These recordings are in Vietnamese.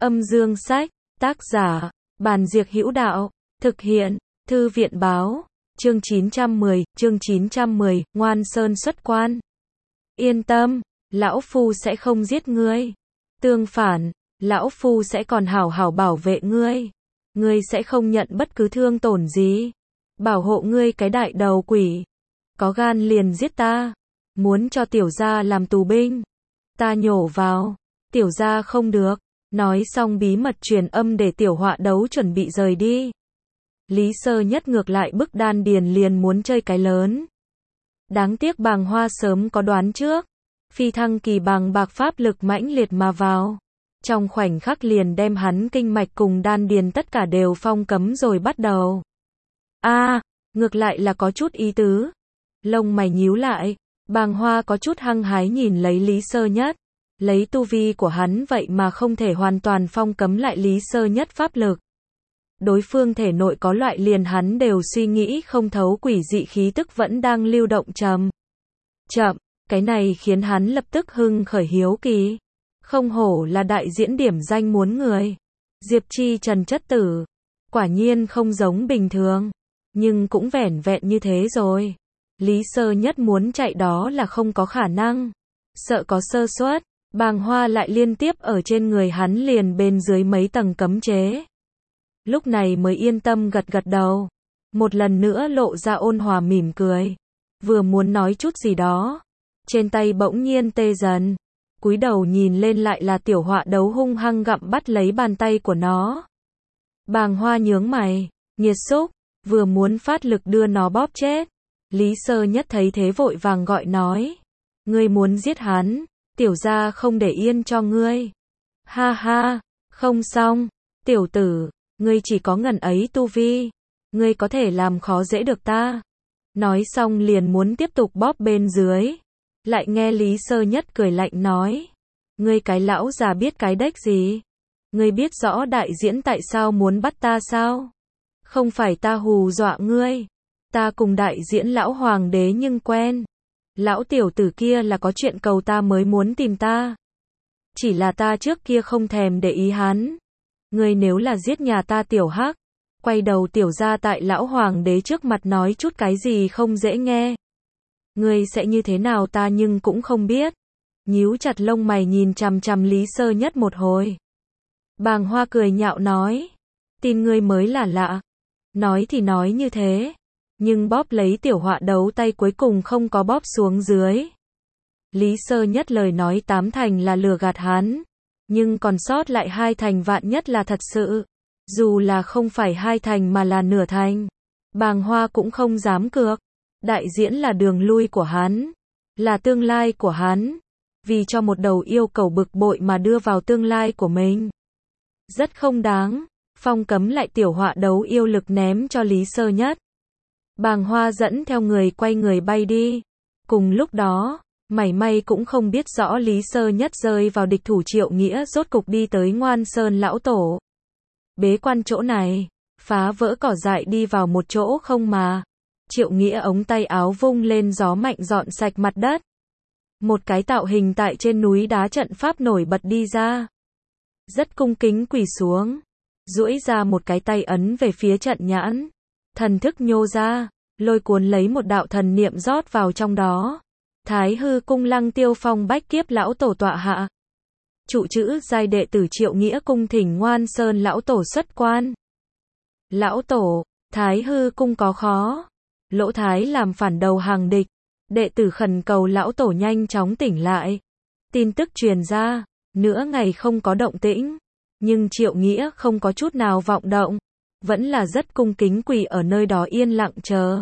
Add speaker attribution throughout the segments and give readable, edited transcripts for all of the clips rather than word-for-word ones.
Speaker 1: Âm dương sách, tác giả, Bàn Diệc Hữu Đạo, thực hiện, Thư viện báo, chương 910, Ngoan Sơn xuất quan. Yên tâm, lão phu sẽ không giết ngươi. Tương phản, lão phu sẽ còn hảo hảo bảo vệ ngươi. Ngươi sẽ không nhận bất cứ thương tổn gì. Bảo hộ ngươi cái đại đầu quỷ. Có gan liền giết ta. Muốn cho tiểu gia làm tù binh. Ta nhổ vào. Tiểu gia không được. Nói xong bí mật truyền âm để Tiểu Họa Đấu chuẩn bị rời đi. Lý Sơ Nhất ngược lại bức Đan Điền liền muốn chơi cái lớn. Đáng tiếc Bàng Hoa sớm có đoán trước. Phi thăng kỳ bàng bạc pháp lực mãnh liệt mà vào. Trong khoảnh khắc liền đem hắn kinh mạch cùng đan điền tất cả đều phong cấm rồi bắt đầu. Ngược lại là có chút ý tứ. Lông mày nhíu lại, Bàng Hoa có chút hăng hái nhìn lấy Lý Sơ Nhất. Lấy tu vi của hắn vậy mà không thể hoàn toàn phong cấm lại Lý Sơ Nhất pháp lực. Đối phương thể nội có loại liền hắn đều suy nghĩ không thấu quỷ dị khí tức vẫn đang lưu động chậm. Cái này khiến hắn lập tức hưng khởi hiếu kỳ. Không hổ là đại diễn điểm danh muốn người. Diệp Chi Trần chất tử. Quả nhiên không giống bình thường. Nhưng cũng vẻn vẹn như thế rồi. Lý Sơ Nhất muốn chạy đó là không có khả năng. Sợ có sơ suất, Bàng Hoa lại liên tiếp ở trên người hắn liền bên dưới mấy tầng cấm chế. Lúc này mới yên tâm gật gật đầu. Một lần nữa lộ ra ôn hòa mỉm cười. Vừa muốn nói chút gì đó. Trên tay bỗng nhiên tê dần. Cúi đầu nhìn lên lại là Tiểu Họa Đấu hung hăng gặm bắt lấy bàn tay của nó. Bàng Hoa nhướng mày. Nghiệt xúc. Vừa muốn phát lực đưa nó bóp chết. Lý Sơ Nhất thấy thế vội vàng gọi nói. Ngươi muốn giết hắn. Tiểu gia không để yên cho ngươi. Ha ha. Không xong. Tiểu tử. Ngươi chỉ có ngần ấy tu vi. Ngươi có thể làm khó dễ được ta. Nói xong liền muốn tiếp tục bóp bên dưới. Lại nghe Lý Sơ Nhất cười lạnh nói. Ngươi cái lão già biết cái đếch gì. Ngươi biết rõ đại diễn tại sao muốn bắt ta sao? Không phải ta hù dọa ngươi. Ta cùng đại diễn lão hoàng đế nhưng quen. Lão tiểu tử kia là có chuyện cầu ta mới muốn tìm ta. Chỉ là ta trước kia không thèm để ý hắn. Ngươi nếu là giết nhà ta Tiểu Hắc, quay đầu tiểu ra tại lão hoàng đế trước mặt nói chút cái gì không dễ nghe. Ngươi sẽ như thế nào ta nhưng cũng không biết. Nhíu chặt lông mày nhìn chằm chằm Lý Sơ Nhất một hồi. Bàng Hoa cười nhạo nói. Tin ngươi mới là lạ. Nói thì nói như thế. Nhưng bóp lấy Tiểu Họa Đấu tay cuối cùng không có bóp xuống dưới. Lý Sơ Nhất lời nói 8 thành là lừa gạt hắn. Nhưng còn sót lại 2 thành vạn nhất là thật sự. Dù là không phải 2 thành mà là nửa thành. Bàng Hoa cũng không dám cược. Đại diễn là đường lui của hắn. Là tương lai của hắn. Vì cho một đầu yêu cầu bực bội mà đưa vào tương lai của mình. Rất không đáng. Phong cấm lại Tiểu Họa Đấu yêu lực ném cho Lý Sơ Nhất. Bàng Hoa dẫn theo người quay người bay đi. Cùng lúc đó, mảy may cũng không biết rõ Lý Sơ Nhất rơi vào địch thủ Triệu Nghĩa rốt cục đi tới Ngoan Sơn lão tổ. Bế quan chỗ này, phá vỡ cỏ dại đi vào một chỗ không mà. Triệu Nghĩa ống tay áo vung lên gió mạnh dọn sạch mặt đất. Một cái tạo hình tại trên núi đá trận pháp nổi bật đi ra. Rất cung kính quỳ xuống. Duỗi ra một cái tay ấn về phía trận nhãn. Thần thức nhô ra, lôi cuốn lấy một đạo thần niệm rót vào trong đó. Thái hư cung Lăng Tiêu Phong bách kiếp lão tổ tọa hạ. Trụ chữ giai đệ tử Triệu Nghĩa cung thỉnh Ngoan Sơn lão tổ xuất quan. Lão tổ, Thái hư cung có khó. Lỗ Thái làm phản đầu hàng địch. Đệ tử khẩn cầu lão tổ nhanh chóng tỉnh lại. Tin tức truyền ra, nửa ngày không có động tĩnh. Nhưng Triệu Nghĩa không có chút nào vọng động. Vẫn là rất cung kính quỳ ở nơi đó yên lặng chờ.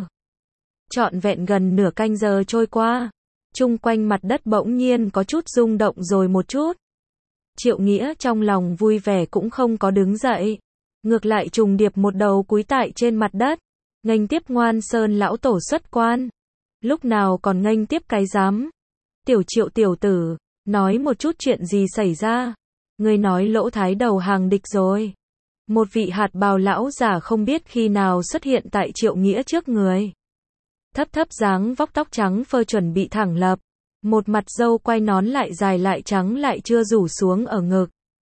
Speaker 1: Trọn vẹn gần nửa canh giờ trôi qua. Chung quanh mặt đất bỗng nhiên có chút rung động rồi một chút. Triệu Nghĩa trong lòng vui vẻ cũng không có đứng dậy. Ngược lại trùng điệp một đầu cúi tại trên mặt đất. Nghênh tiếp Ngoan Sơn lão tổ xuất quan. Lúc nào còn nghênh tiếp cái dám. Tiểu Triệu tiểu tử, nói một chút chuyện gì xảy ra. Ngươi nói Lỗ Thái đầu hàng địch rồi. Một vị hạt bào lão già không biết khi nào xuất hiện tại Triệu Nghĩa trước người. Thấp thấp dáng vóc tóc trắng phơ chuẩn bị thẳng lập. Một mặt râu quay nón lại dài lại trắng lại chưa rủ xuống ở ngực.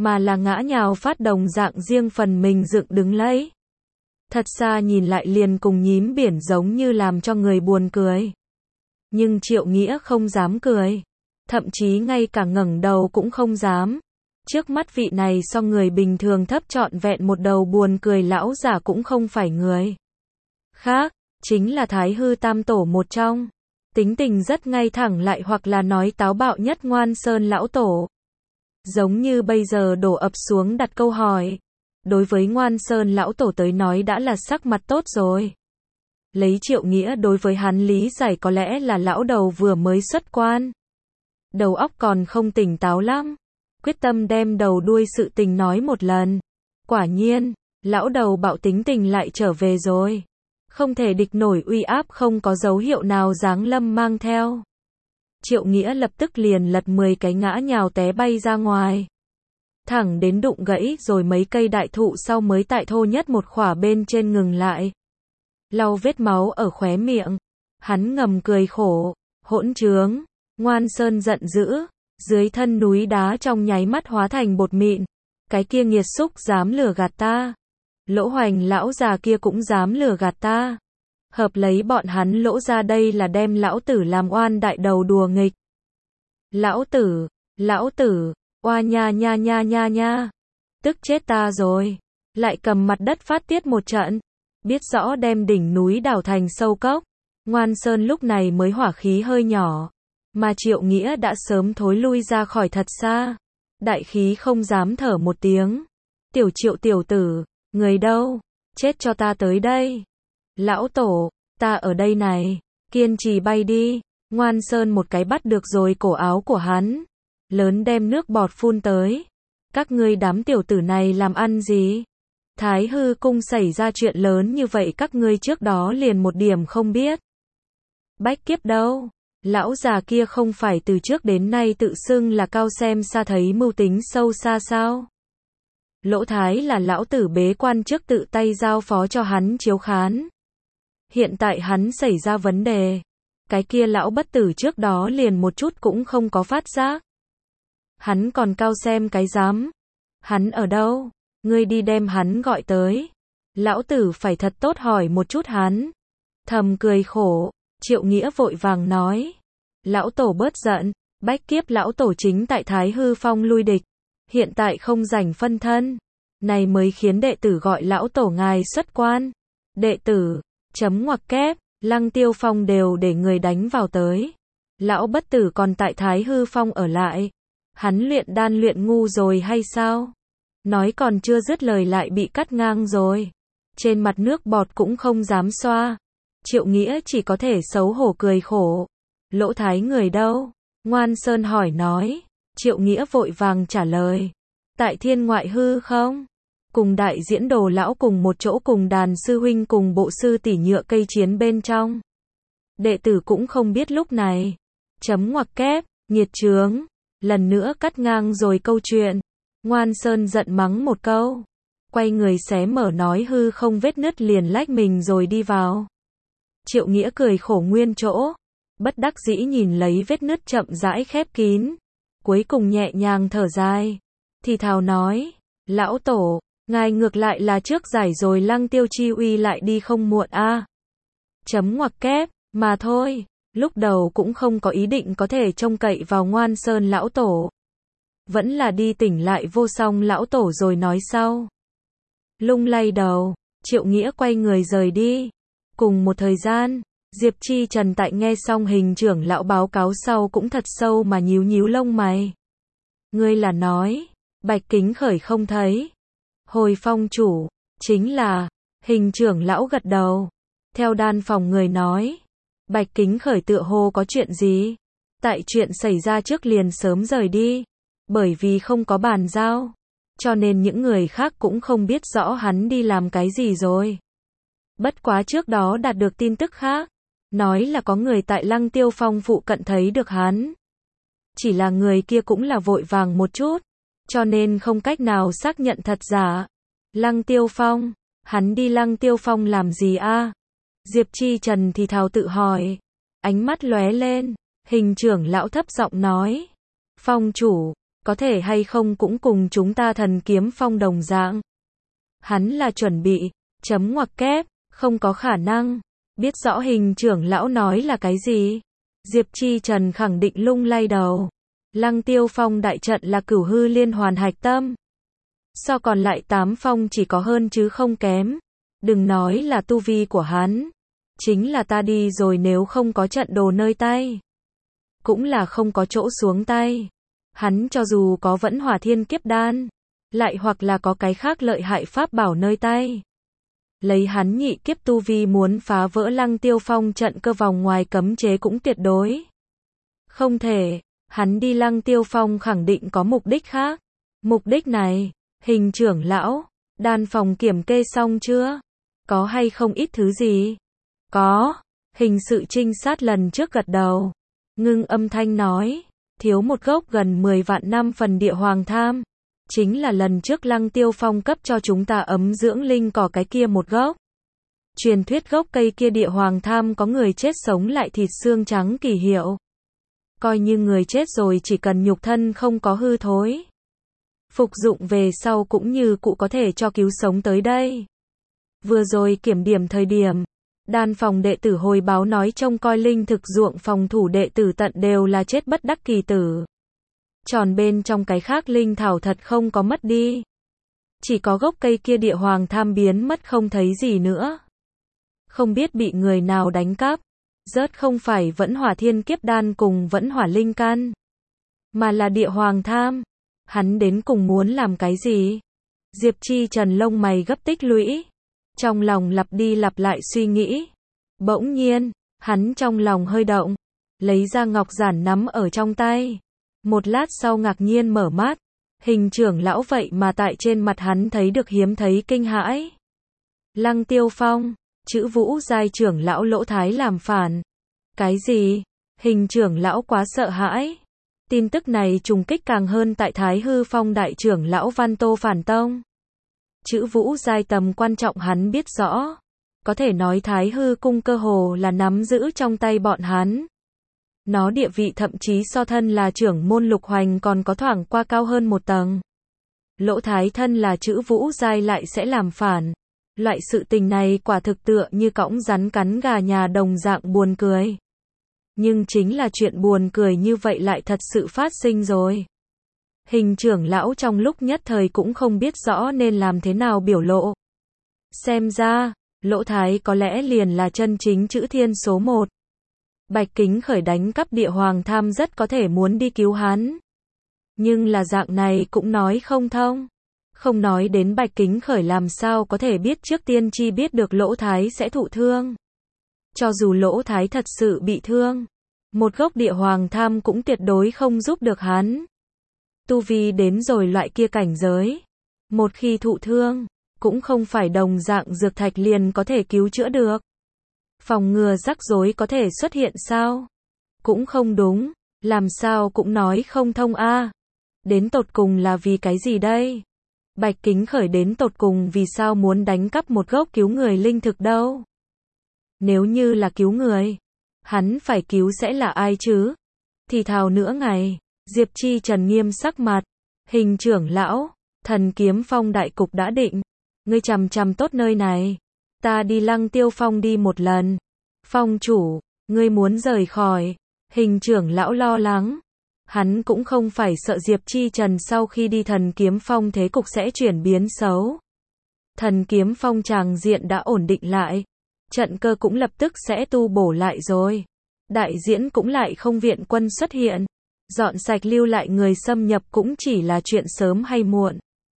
Speaker 1: mà là ngã nhào phát đồng dạng riêng phần mình dựng đứng lấy. Thật xa nhìn lại liền cùng nhím biển giống như làm cho người buồn cười. Nhưng Triệu Nghĩa không dám cười. Thậm chí ngay cả ngẩng đầu cũng không dám. Trước mắt vị này so người bình thường thấp trọn vẹn một đầu buồn cười lão giả cũng không phải người khác, chính là Thái Hư Tam Tổ một trong. Tính tình rất ngay thẳng lại hoặc là nói táo bạo nhất Ngoan Sơn lão tổ. Giống như bây giờ đổ ập xuống đặt câu hỏi. Đối với Ngoan Sơn lão tổ tới nói đã là sắc mặt tốt rồi. Lấy Triệu Nghĩa đối với hắn lý giải có lẽ là lão đầu vừa mới xuất quan. Đầu óc còn không tỉnh táo lắm. Quyết tâm đem đầu đuôi sự tình nói một lần. Quả nhiên, lão đầu bạo tính tình lại trở về rồi. Không thể địch nổi uy áp không có dấu hiệu nào giáng lâm mang theo. Triệu Nghĩa lập tức liền lật 10 cái ngã nhào té bay ra ngoài. Thẳng đến đụng gãy rồi mấy cây đại thụ sau mới tại thô nhất một khỏa bên trên ngừng lại. Lau vết máu ở khóe miệng. Hắn ngầm cười khổ. Hỗn trướng. Ngoan Sơn giận dữ. Dưới thân núi đá trong nháy mắt hóa thành bột mịn. Cái kia nghiệt xúc dám lừa gạt ta. Lỗ Hoành lão già kia cũng dám lừa gạt ta. Hợp lấy bọn hắn Lỗ ra đây là đem lão tử làm oan đại đầu đùa nghịch. Lão tử, oa nha nha nha nha nha. Tức chết ta rồi. Lại cầm mặt đất phát tiết một trận. Biết rõ đem đỉnh núi đào thành sâu cốc. Ngoan Sơn lúc này mới hỏa khí hơi nhỏ. Mà Triệu Nghĩa đã sớm thối lui ra khỏi thật xa. Đại khí không dám thở một tiếng. Tiểu Triệu tiểu tử, người đâu? Chết cho ta tới đây. Lão tổ, ta ở đây này. Kiên trì bay đi. Ngoan Sơn một cái bắt được rồi cổ áo của hắn. Lớn đem nước bọt phun tới. Các ngươi đám tiểu tử này làm ăn gì? Thái Hư cung xảy ra chuyện lớn như vậy các ngươi trước đó liền một điểm không biết. Bách kiếp đâu? Lão già kia không phải từ trước đến nay tự xưng là cao xem xa thấy mưu tính sâu xa sao? Lỗ Thái là lão tử bế quan trước tự tay giao phó cho hắn chiếu khán. Hiện tại hắn xảy ra vấn đề. Cái kia lão bất tử trước đó liền một chút cũng không có phát giác. Hắn còn cao xem cái dám. Hắn ở đâu? Ngươi đi đem hắn gọi tới. Lão tử phải thật tốt hỏi một chút hắn. Thầm cười khổ. Triệu Nghĩa vội vàng nói. Lão tổ bớt giận. Bách kiếp lão tổ chính tại Thái Hư Phong lui địch. Hiện tại không rảnh phân thân. Này mới khiến đệ tử gọi lão tổ ngài xuất quan. Đệ tử, chấm ngoặc kép, Lăng Tiêu Phong đều để người đánh vào tới. Lão bất tử còn tại Thái Hư Phong ở lại. Hắn luyện đan luyện ngu rồi hay sao? Nói còn chưa dứt lời lại bị cắt ngang rồi. Trên mặt nước bọt cũng không dám xoa. Triệu Nghĩa chỉ có thể xấu hổ cười khổ. Lỗ Thái người đâu? Ngoan Sơn hỏi nói. Triệu Nghĩa vội vàng trả lời. Tại Thiên Ngoại Hư không? Cùng đại diễn đồ lão cùng một chỗ cùng đàn sư huynh cùng bộ sư tỷ nhựa cây chiến bên trong. Đệ tử cũng không biết lúc này. Chấm ngoặc kép, nghiệt chướng. Lần nữa cắt ngang rồi câu chuyện. Ngoan Sơn giận mắng một câu. Quay người xé mở nói hư không vết nứt liền lách mình rồi đi vào. Triệu Nghĩa cười khổ nguyên chỗ. Bất đắc dĩ nhìn lấy vết nứt chậm rãi khép kín. Cuối cùng nhẹ nhàng thở dài. Thì thào nói. Lão tổ, ngài ngược lại là trước giải rồi Lăng Tiêu chi uy lại đi không muộn a. Chấm ngoặc kép, mà thôi. Lúc đầu cũng không có ý định có thể trông cậy vào Ngoan Sơn lão tổ. Vẫn là đi tỉnh lại vô song lão tổ rồi nói sau. Lung lay đầu, Triệu Nghĩa quay người rời đi. Cùng một thời gian, Diệp Chi Trần tại nghe xong hình trưởng lão báo cáo sau cũng thật sâu mà nhíu nhíu lông mày. Ngươi là nói, Bạch Kính Khởi không thấy. Hồi phong chủ, chính là, hình trưởng lão gật đầu. Theo đan phòng người nói, Bạch Kính Khởi tựa hồ có chuyện gì? Tại chuyện xảy ra trước liền sớm rời đi. Bởi vì không có bàn giao. Cho nên những người khác cũng không biết rõ hắn đi làm cái gì rồi. Bất quá trước đó đạt được tin tức khác. Nói là có người tại Lăng Tiêu Phong phụ cận thấy được hắn. Chỉ là người kia cũng là vội vàng một chút. Cho nên không cách nào xác nhận thật giả. Lăng Tiêu Phong. Hắn đi Lăng Tiêu Phong làm gì a? Diệp Chi Trần thì thào tự hỏi. Ánh mắt lóe lên. Hình trưởng lão thấp giọng nói. Phong chủ. có thể hay không cũng cùng chúng ta Thần Kiếm Phong đồng dạng. Hắn là chuẩn bị, chấm ngoặc kép, không có khả năng. Biết rõ Hình trưởng lão nói là cái gì? Diệp Chi Trần khẳng định lung lay đầu. Lăng Tiêu Phong đại trận là Cửu Hư Liên Hoàn hạch tâm. So còn lại 8 phong chỉ có hơn chứ không kém. Đừng nói là tu vi của hắn. Chính là ta đi rồi nếu không có trận đồ nơi tay. Cũng là không có chỗ xuống tay. Hắn cho dù có vẫn hỏa thiên kiếp đan. Lại hoặc là có cái khác lợi hại pháp bảo nơi tay. Lấy hắn nhị kiếp tu vi muốn phá vỡ Lăng Tiêu Phong trận cơ vòng ngoài cấm chế cũng tuyệt đối. Không thể, hắn đi Lăng Tiêu Phong khẳng định có mục đích khác. Mục đích này, Hình trưởng lão, đan phòng kiểm kê xong chưa? Có hay không ít thứ gì? Có, hình sự trinh sát lần trước gật đầu. Ngưng âm thanh nói, thiếu một gốc gần 10 vạn năm phần địa hoàng tham. Chính là lần trước Lăng Tiêu Phong cấp cho chúng ta ấm dưỡng linh cỏ cái kia một gốc. Truyền thuyết gốc cây kia địa hoàng tham có người chết sống lại thịt xương trắng kỳ hiệu. Coi như người chết rồi chỉ cần nhục thân không có hư thối. Phục dụng về sau cũng như cụ có thể cho cứu sống tới đây. Vừa rồi kiểm điểm thời điểm, đan phòng đệ tử hồi báo nói trông coi linh thực ruộng phòng thủ đệ tử tận đều là chết bất đắc kỳ tử. Tròn bên trong cái khác linh thảo thật không có mất đi. Chỉ có gốc cây kia địa hoàng tham biến mất không thấy gì nữa. Không biết bị người nào đánh cắp. Rớt không phải vẫn hỏa thiên kiếp đan cùng vẫn hỏa linh căn. Mà là địa hoàng tham. Hắn đến cùng muốn làm cái gì? Diệp Chi Trần lông mày gấp tích lũy. Trong lòng lặp đi lặp lại suy nghĩ. Bỗng nhiên, hắn trong lòng hơi động. Lấy ra ngọc giản nắm ở trong tay. Một lát sau ngạc nhiên mở mắt. Hình trưởng lão vậy mà tại trên mặt hắn thấy được hiếm thấy kinh hãi. Lăng Tiêu Phong, chữ Vũ giai trưởng lão Lỗ Thái làm phản. Cái gì? Hình trưởng lão quá sợ hãi. Tin tức này trùng kích càng hơn tại Thái Hư Phong đại trưởng lão Văn Tô phản tông. Chữ Vũ giai tầm quan trọng hắn biết rõ. Có thể nói Thái Hư cung cơ hồ là nắm giữ trong tay bọn hắn. Nó địa vị thậm chí so thân là trưởng môn Lục Hoành còn có thoảng qua cao hơn một tầng. Lỗ Thái thân là chữ Vũ giai lại sẽ làm phản. Loại sự tình này quả thực tựa như cõng rắn cắn gà nhà đồng dạng buồn cười. Nhưng chính là chuyện buồn cười như vậy lại thật sự phát sinh rồi. Hình trưởng lão trong lúc nhất thời cũng không biết rõ nên làm thế nào biểu lộ. Xem ra, Lỗ Thái có lẽ liền là chân chính chữ thiên số 1. Bạch Kính Khởi đánh cắp địa hoàng tham rất có thể muốn đi cứu hắn. Nhưng là dạng này cũng nói không thông. Không nói đến Bạch Kính Khởi làm sao có thể biết trước tiên chi biết được Lỗ Thái sẽ thụ thương. Cho dù Lỗ Thái thật sự bị thương, một gốc địa hoàng tham cũng tuyệt đối không giúp được hắn. Tu vi đến rồi loại kia cảnh giới. Một khi thụ thương, cũng không phải đồng dạng dược thạch liền có thể cứu chữa được. Phòng ngừa rắc rối có thể xuất hiện sao? Cũng không đúng, làm sao cũng nói không thông a. Đến tột cùng là vì cái gì đây? Bạch Kính Khởi đến tột cùng vì sao muốn đánh cắp một gốc cứu người linh thực đâu? Nếu như là cứu người, hắn phải cứu sẽ là ai chứ? Thì thào nữa ngày, Diệp Chi Trần nghiêm sắc mặt, hình trưởng lão, Thần Kiếm Phong đại cục đã định, ngươi chằm chằm tốt nơi này, ta đi Lăng Tiêu Phong đi một lần. Phong chủ, ngươi muốn rời khỏi, hình trưởng lão lo lắng. Hắn cũng không phải sợ Diệp Chi Trần sau khi đi Thần Kiếm Phong thế cục sẽ chuyển biến xấu. Thần Kiếm Phong tràng diện đã ổn định lại. Trận cơ cũng lập tức sẽ tu bổ lại rồi. Đại diễn cũng lại không viện quân xuất hiện. Dọn sạch lưu lại người xâm nhập cũng chỉ là chuyện sớm hay muộn.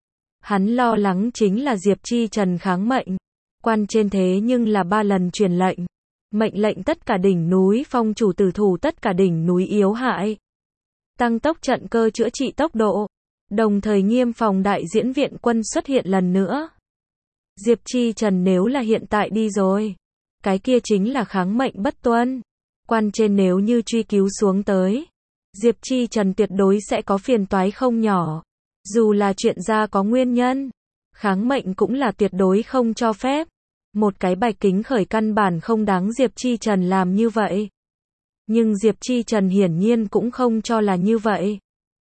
Speaker 1: Hắn lo lắng chính là Diệp Chi Trần kháng mệnh. Quan trên thế nhưng là 3 lần truyền lệnh. Mệnh lệnh tất cả đỉnh núi phong chủ tử thủ tất cả đỉnh núi yếu hại. Tăng tốc trận cơ chữa trị tốc độ. Đồng thời nghiêm phòng đại diễn viện quân xuất hiện lần nữa. Diệp Chi Trần nếu là hiện tại đi rồi, cái kia chính là kháng mệnh bất tuân. Quan trên nếu như truy cứu xuống tới, Diệp Chi Trần tuyệt đối sẽ có phiền toái không nhỏ. Dù là chuyện ra có nguyên nhân, kháng mệnh cũng là tuyệt đối không cho phép. Một cái Bạch Kính Khởi căn bản không đáng Diệp Chi Trần làm như vậy. Nhưng Diệp Chi Trần hiển nhiên cũng không cho là như vậy.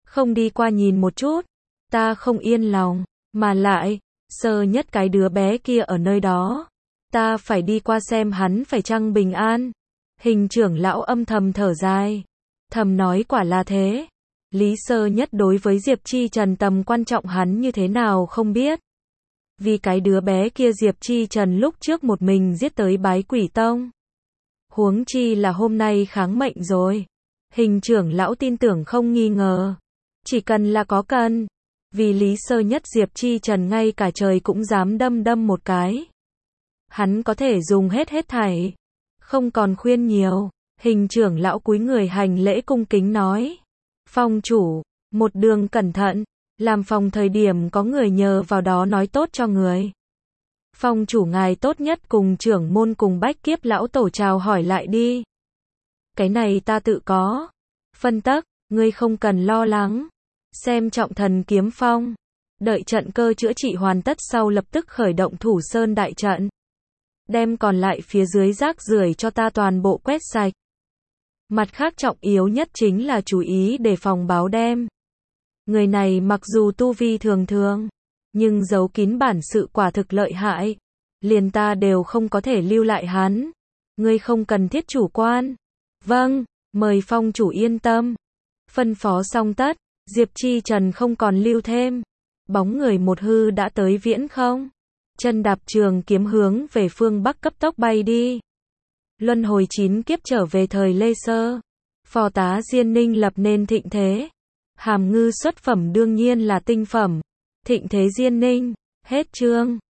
Speaker 1: không đi qua nhìn một chút, ta không yên lòng, mà lại, Sơ Nhất cái đứa bé kia ở nơi đó, ta phải đi qua xem hắn phải chăng bình an. Hình trưởng lão âm thầm thở dài, thầm nói quả là thế. Lý Sơ Nhất đối với Diệp Chi Trần tầm quan trọng hắn như thế nào không biết. Vì cái đứa bé kia Diệp Chi Trần lúc trước một mình giết tới Bái Quỷ Tông. Huống chi là hôm nay kháng mệnh rồi. Hình trưởng lão tin tưởng không nghi ngờ. Chỉ cần là có cần. Vì Lý Sơ Nhất Diệp Chi Trần ngay cả trời cũng dám đâm một cái. Hắn có thể dùng hết thảy. Không còn khuyên nhiều. Hình trưởng lão cúi người hành lễ cung kính nói. Phong chủ, một đường cẩn thận. Làm phòng thời điểm có người nhờ vào đó nói tốt cho người. Phong chủ ngài tốt nhất cùng trưởng môn cùng Bách Kiếp lão tổ chào hỏi lại đi. Cái này ta tự có. Phân tắc, ngươi không cần lo lắng. Xem trọng Thần Kiếm Phong. Đợi trận cơ chữa trị hoàn tất sau lập tức khởi động Thủ Sơn đại trận. Đem còn lại phía dưới rác rưởi cho ta toàn bộ quét sạch. Mặt khác trọng yếu nhất chính là chú ý đề phòng báo đêm. Người này mặc dù tu vi thường thường, nhưng giấu kín bản sự quả thực lợi hại. Liền ta đều không có thể lưu lại hắn. Ngươi không cần thiết chủ quan. Vâng, mời phong chủ yên tâm. Phân phó xong tất, Diệp Chi Trần không còn lưu thêm. Bóng người một hư đã tới viễn không. Chân đạp trường kiếm hướng về phương Bắc cấp tốc bay đi. Luân hồi 9 kiếp trở về thời Lê Sơ. Phò tá Diên Ninh lập nên thịnh thế. Hàm ngư xuất phẩm đương nhiên là tinh phẩm. Thịnh thế Diên Ninh. Hết chương.